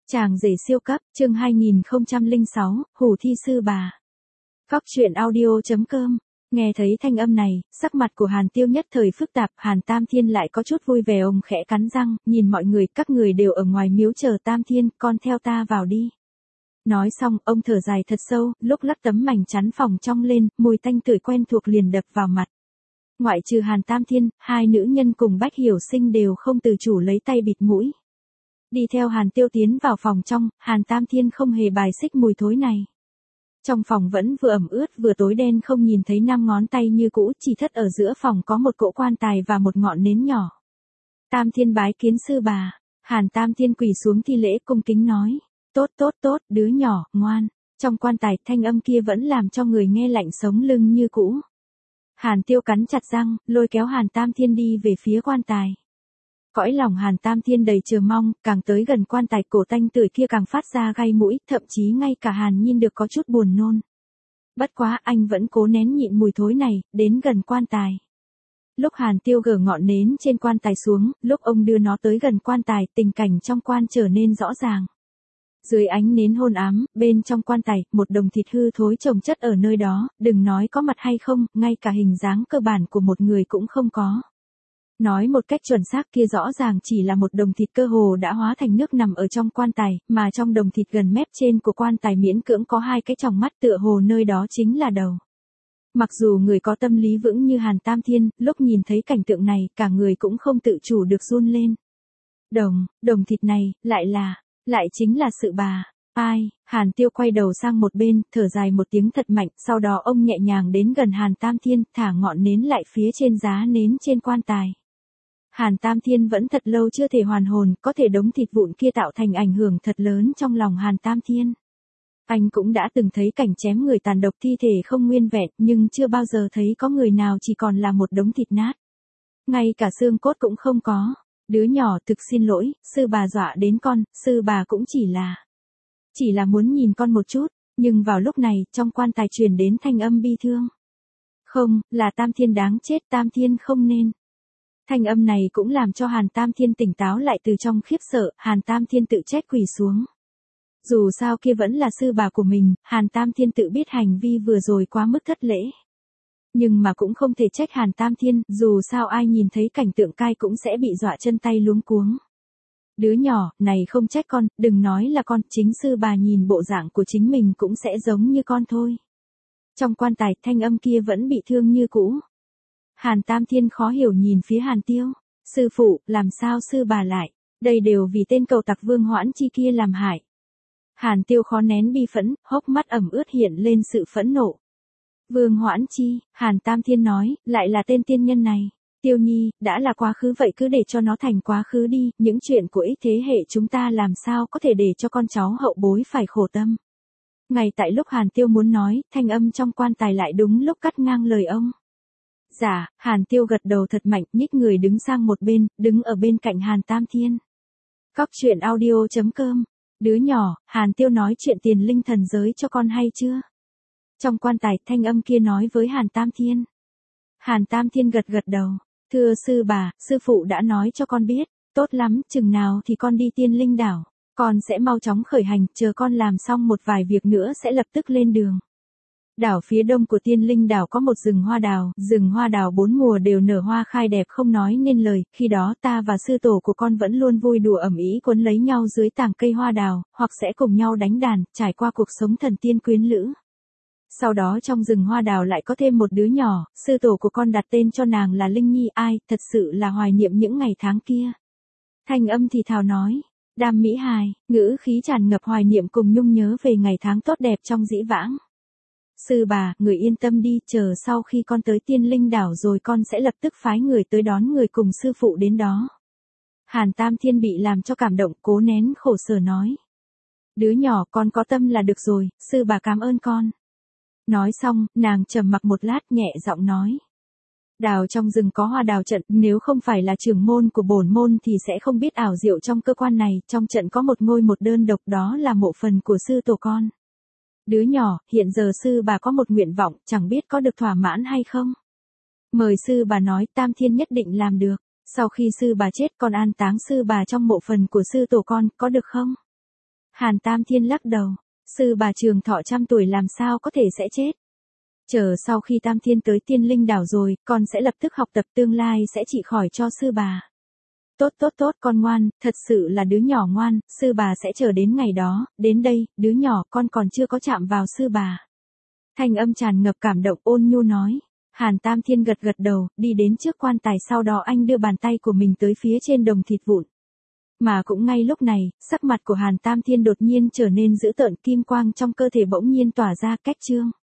Chàng rể siêu cấp, chương 2006, Hủ thi sư bà. Cóc truyện audio.com. Nghe thấy thanh âm này, sắc mặt của Hàn Tiêu nhất thời phức tạp, Hàn Tam Thiên lại có chút vui vẻ, ông khẽ cắn răng, nhìn mọi người, các người đều ở ngoài miếu chờ Tam Thiên, con theo ta vào đi. Nói xong, ông thở dài thật sâu, lúc lắc tấm mảnh chắn phòng trong lên, mùi tanh tưởi quen thuộc liền đập vào mặt. Ngoại trừ Hàn Tam Thiên, hai nữ nhân cùng Bách Hiểu Sinh đều không từ chủ lấy tay bịt mũi. Đi theo Hàn Tiêu tiến vào phòng trong, Hàn Tam Thiên không hề bài xích mùi thối này. Trong phòng vẫn vừa ẩm ướt vừa tối đen, không nhìn thấy 5 ngón tay như cũ, chỉ thất ở giữa phòng có một cỗ quan tài và một ngọn nến nhỏ. Tam Thiên bái kiến sư bà. Hàn Tam Thiên quỳ xuống thi lễ cung kính nói. Tốt, đứa nhỏ, ngoan. Trong quan tài, thanh âm kia vẫn làm cho người nghe lạnh sống lưng như cũ. Hàn Tiêu cắn chặt răng, lôi kéo Hàn Tam Thiên đi về phía quan tài. Cõi lòng Hàn Tam Thiên đầy chờ mong, càng tới gần quan tài cổ tanh tưởi kia càng phát ra gai mũi, thậm chí ngay cả Hàn Nhiên được có chút buồn nôn. Bất quá anh vẫn cố nén nhịn mùi thối này, đến gần quan tài. Lúc Hàn Tiêu gỡ ngọn nến trên quan tài xuống, lúc ông đưa nó tới gần quan tài, tình cảnh trong quan trở nên rõ ràng. Dưới ánh nến hôn ám, bên trong quan tài, một đồng thịt hư thối chồng chất ở nơi đó, đừng nói có mặt hay không, ngay cả hình dáng cơ bản của một người cũng không có. Nói một cách chuẩn xác, kia rõ ràng chỉ là một đồng thịt cơ hồ đã hóa thành nước nằm ở trong quan tài, mà trong đồng thịt gần mép trên của quan tài miễn cưỡng có 2 cái tròng mắt, tựa hồ nơi đó chính là đầu. Mặc dù người có tâm lý vững như Hàn Tam Thiên, lúc nhìn thấy cảnh tượng này, cả người cũng không tự chủ được run lên. Đồng thịt này, lại chính là sự bà. Ai? Hàn Tiêu quay đầu sang một bên, thở dài một tiếng thật mạnh, sau đó ông nhẹ nhàng đến gần Hàn Tam Thiên, thả ngọn nến lại phía trên giá nến trên quan tài. Hàn Tam Thiên vẫn thật lâu chưa thể hoàn hồn, có thể đống thịt vụn kia tạo thành ảnh hưởng thật lớn trong lòng Hàn Tam Thiên. Anh cũng đã từng thấy cảnh chém người tàn độc thi thể không nguyên vẹn, nhưng chưa bao giờ thấy có người nào chỉ còn là một đống thịt nát. Ngay cả xương cốt cũng không có. Đứa nhỏ, thực xin lỗi, sư bà dọa đến con, sư bà cũng chỉ là muốn nhìn con một chút, nhưng vào lúc này, trong quan tài truyền đến thanh âm bi thương. Không, là Tam Thiên đáng chết, Tam Thiên không nên. Thanh âm này cũng làm cho Hàn Tam Thiên tỉnh táo lại, từ trong khiếp sợ, Hàn Tam Thiên tự trách quỳ xuống. Dù sao kia vẫn là sư bà của mình, Hàn Tam Thiên tự biết hành vi vừa rồi quá mức thất lễ. Nhưng mà cũng không thể trách Hàn Tam Thiên, dù sao ai nhìn thấy cảnh tượng cai cũng sẽ bị dọa chân tay luống cuống. Đứa nhỏ, này không trách con, đừng nói là con, chính sư bà nhìn bộ dạng của chính mình cũng sẽ giống như con thôi. Trong quan tài, thanh âm kia vẫn bị thương như cũ. Hàn Tam Thiên khó hiểu nhìn phía Hàn Tiêu. Sư phụ, làm sao sư bà lại? Đây đều vì tên cầu tặc Vương Hoãn Chi kia làm hại. Hàn Tiêu khó nén bi phẫn, hốc mắt ẩm ướt hiện lên sự phẫn nộ. Vương Hoãn Chi, Hàn Tam Thiên nói, lại là tên tiên nhân này. Tiêu Nhi, đã là quá khứ vậy cứ để cho nó thành quá khứ đi, những chuyện của ích thế hệ chúng ta làm sao có thể để cho con cháu hậu bối phải khổ tâm. Ngay tại lúc Hàn Tiêu muốn nói, thanh âm trong quan tài lại đúng lúc cắt ngang lời ông. Dạ, Hàn Tiêu gật đầu thật mạnh, nhích người đứng sang một bên, đứng ở bên cạnh Hàn Tam Thiên. Cóc truyện audio.com. Đứa nhỏ, Hàn Tiêu nói chuyện tiền linh thần giới cho con hay chưa? Trong quan tài, thanh âm kia nói với Hàn Tam Thiên. Hàn Tam Thiên gật đầu. Thưa sư bà, sư phụ đã nói cho con biết. Tốt lắm, chừng nào thì con đi Tiên Linh đảo. Con sẽ mau chóng khởi hành, chờ con làm xong một vài việc nữa sẽ lập tức lên đường. Đảo phía đông của Tiên Linh đảo có một rừng hoa đào 4 mùa đều nở hoa khai đẹp không nói nên lời, khi đó ta và sư tổ của con vẫn luôn vui đùa ầm ĩ quấn lấy nhau dưới tàng cây hoa đào, hoặc sẽ cùng nhau đánh đàn, trải qua cuộc sống thần tiên quyến lữ. Sau đó trong rừng hoa đào lại có thêm một đứa nhỏ, sư tổ của con đặt tên cho nàng là Linh Nhi, ai, thật sự là hoài niệm những ngày tháng kia. Thanh âm thì thào nói, đam mỹ hài, ngữ khí tràn ngập hoài niệm cùng nhung nhớ về ngày tháng tốt đẹp trong dĩ vãng. Sư bà, người yên tâm đi, chờ sau khi con tới Tiên Linh đảo rồi con sẽ lập tức phái người tới đón người cùng sư phụ đến đó. Hàn Tam Thiên bị làm cho cảm động, cố nén khổ sở nói. Đứa nhỏ, con có tâm là được rồi, sư bà cảm ơn con. Nói xong, nàng trầm mặc một lát nhẹ giọng nói. Đào trong rừng có hoa đào trận, nếu không phải là trưởng môn của bổn môn thì sẽ không biết ảo diệu trong cơ quan này, trong trận có một ngôi một đơn độc, đó là mộ phần của sư tổ con. Đứa nhỏ, hiện giờ sư bà có một nguyện vọng, chẳng biết có được thỏa mãn hay không? Mời sư bà nói, Tam Thiên nhất định làm được. Sau khi sư bà chết con an táng sư bà trong mộ phần của sư tổ con, có được không? Hàn Tam Thiên lắc đầu. Sư bà Trường Thọ 100 tuổi làm sao có thể sẽ chết. Chờ sau khi Tam Thiên tới Tiên Linh đảo rồi, con sẽ lập tức học tập, tương lai sẽ trị khỏi cho sư bà. Tốt tốt tốt, con ngoan, thật sự là đứa nhỏ ngoan, sư bà sẽ chờ đến ngày đó, đến đây, đứa nhỏ, con còn chưa có chạm vào sư bà. Thanh âm tràn ngập cảm động ôn nhu nói. Hàn Tam Thiên gật gật đầu, đi đến trước quan tài, sau đó anh đưa bàn tay của mình tới phía trên đồng thịt vụn. Mà cũng ngay lúc này, sắc mặt của Hàn Tam Thiên đột nhiên trở nên dữ tợn, kim quang trong cơ thể bỗng nhiên tỏa ra, cách trương.